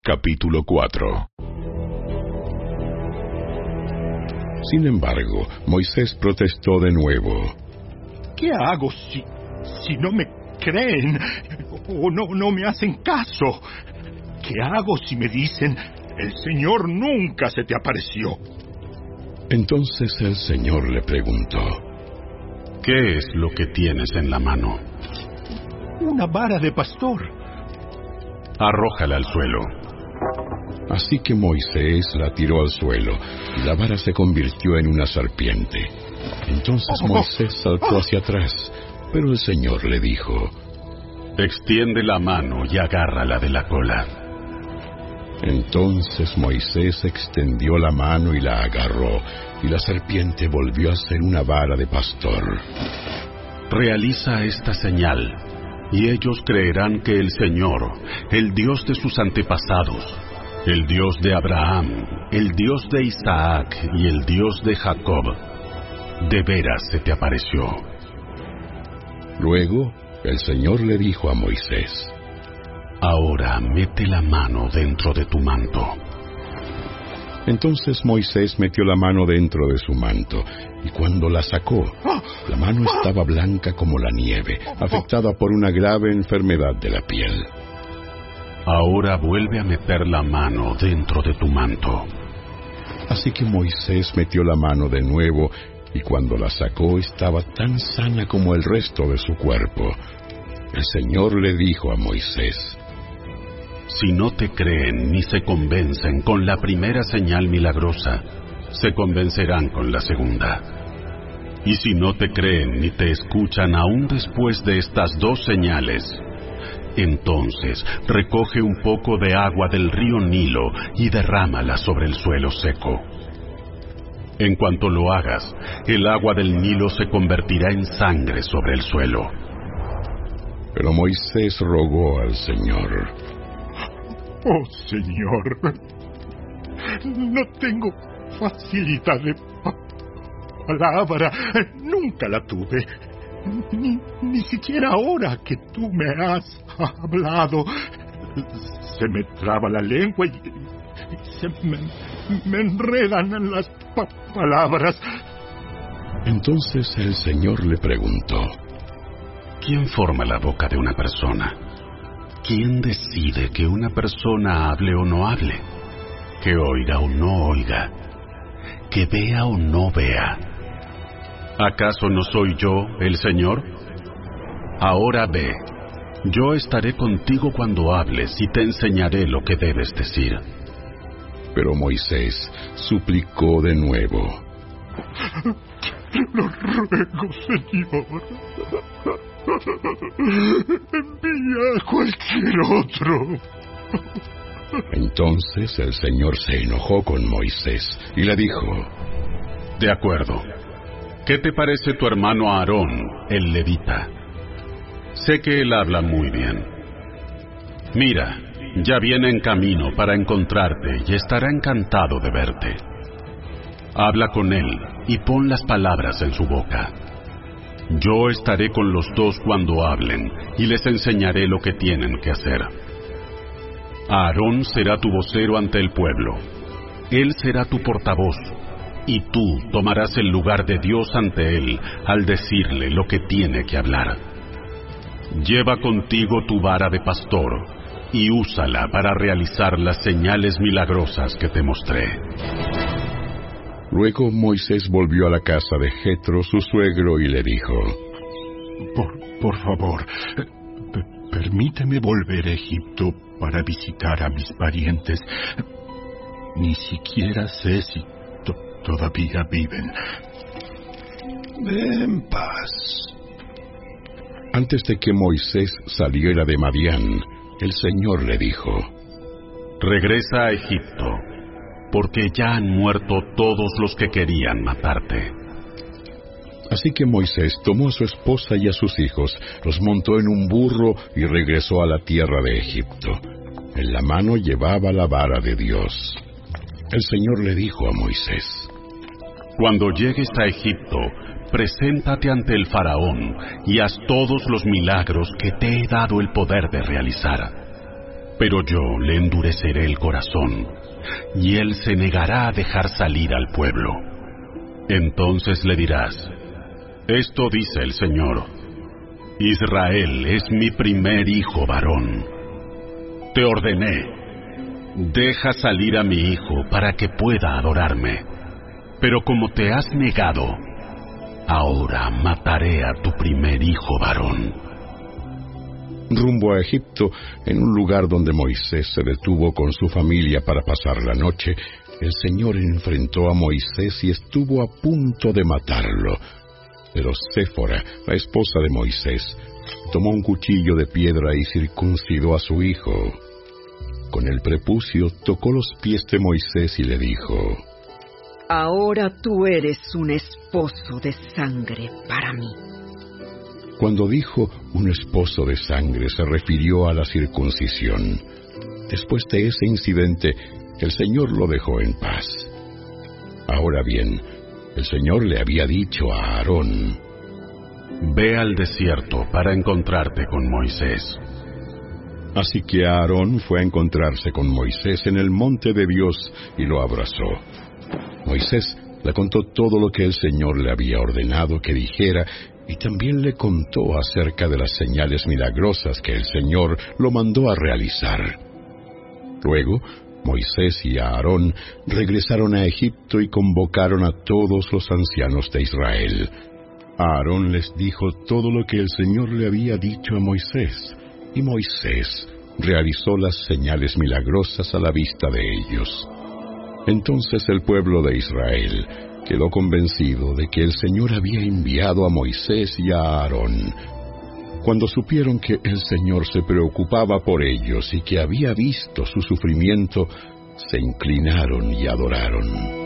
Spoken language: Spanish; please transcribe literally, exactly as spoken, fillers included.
Capítulo cuatro. Sin embargo, Moisés protestó de nuevo. ¿Qué hago si, si no me creen o no, no me hacen caso? ¿Qué hago si me dicen, el Señor nunca se te apareció? Entonces el Señor le preguntó, ¿qué es lo que tienes en la mano? Una vara de pastor. Arrójala al suelo. Así que Moisés la tiró al suelo, y la vara se convirtió en una serpiente. Entonces Moisés saltó hacia atrás, pero el Señor le dijo, extiende la mano y agárrala de la cola. Entonces Moisés extendió la mano y la agarró, y la serpiente volvió a ser una vara de pastor. Realiza esta señal, y ellos creerán que el Señor, el Dios de sus antepasados, el Dios de Abraham, el Dios de Isaac y el Dios de Jacob, de veras se te apareció. Luego, el Señor le dijo a Moisés, ahora mete la mano dentro de tu manto. Entonces Moisés metió la mano dentro de su manto, y cuando la sacó, la mano estaba blanca como la nieve, afectada por una grave enfermedad de la piel. Ahora vuelve a meter la mano dentro de tu manto. Así que Moisés metió la mano de nuevo, y cuando la sacó estaba tan sana como el resto de su cuerpo. El Señor le dijo a Moisés, si no te creen ni se convencen con la primera señal milagrosa, se convencerán con la segunda. Y si no te creen ni te escuchan aún después de estas dos señales, entonces recoge un poco de agua del río Nilo y derrámala sobre el suelo seco. En cuanto lo hagas, el agua del Nilo se convertirá en sangre sobre el suelo. Pero Moisés rogó al Señor, oh Señor, no tengo facilidad de pa- palabra, nunca la tuve. Ni, ni siquiera ahora que tú me has hablado, se me traba la lengua y, y se me, me enredan las pa- palabras. Entonces el Señor le preguntó, ¿quién forma la boca de una persona? ¿Quién decide que una persona hable o no hable? ¿Que oiga o no oiga? ¿Que vea o no vea? ¿Acaso no soy yo el Señor? Ahora ve, yo estaré contigo cuando hables y te enseñaré lo que debes decir. Pero Moisés suplicó de nuevo, lo ruego, Señor, envía a cualquier otro. Entonces el Señor se enojó con Moisés y le dijo, de acuerdo. ¿Qué te parece tu hermano Aarón, el levita? Sé que él habla muy bien. Mira, ya viene en camino para encontrarte y estará encantado de verte. Habla con él y pon las palabras en su boca. Yo estaré con los dos cuando hablen y les enseñaré lo que tienen que hacer. Aarón será tu vocero ante el pueblo. Él será tu portavoz. Y tú tomarás el lugar de Dios ante él al decirle lo que tiene que hablar. Lleva contigo tu vara de pastor y úsala para realizar las señales milagrosas que te mostré. Luego Moisés volvió a la casa de Jetro, su suegro, y le dijo, Por, por favor, p- permíteme volver a Egipto para visitar a mis parientes. Ni siquiera sé si todavía viven. Ve en paz. Antes de que Moisés saliera de Madián, el Señor le dijo, regresa a Egipto, porque ya han muerto todos los que querían matarte. Así que Moisés tomó a su esposa y a sus hijos, los montó en un burro y regresó a la tierra de Egipto. En la mano llevaba la vara de Dios. El Señor le dijo a Moisés, cuando llegues a Egipto, preséntate ante el faraón y haz todos los milagros que te he dado el poder de realizar. Pero yo le endureceré el corazón, y él se negará a dejar salir al pueblo. Entonces le dirás: esto dice el Señor: Israel es mi primer hijo varón. Te ordené: deja salir a mi hijo para que pueda adorarme. Pero como te has negado, ahora mataré a tu primer hijo varón. Rumbo a Egipto, en un lugar donde Moisés se detuvo con su familia para pasar la noche, el Señor enfrentó a Moisés y estuvo a punto de matarlo. Pero Séfora, la esposa de Moisés, tomó un cuchillo de piedra y circuncidó a su hijo. Con el prepucio tocó los pies de Moisés y le dijo: ahora tú eres un esposo de sangre para mí. Cuando dijo un esposo de sangre, se refirió a la circuncisión. Después de ese incidente, el Señor lo dejó en paz. Ahora bien, el Señor le había dicho a Aarón: ve al desierto para encontrarte con Moisés. Así que Aarón fue a encontrarse con Moisés en el monte de Dios y lo abrazó. Moisés le contó todo lo que el Señor le había ordenado que dijera, y también le contó acerca de las señales milagrosas que el Señor lo mandó a realizar. Luego, Moisés y Aarón regresaron a Egipto y convocaron a todos los ancianos de Israel. Aarón les dijo todo lo que el Señor le había dicho a Moisés, y Moisés realizó las señales milagrosas a la vista de ellos. Entonces el pueblo de Israel quedó convencido de que el Señor había enviado a Moisés y a Aarón. Cuando supieron que el Señor se preocupaba por ellos y que había visto su sufrimiento, se inclinaron y adoraron.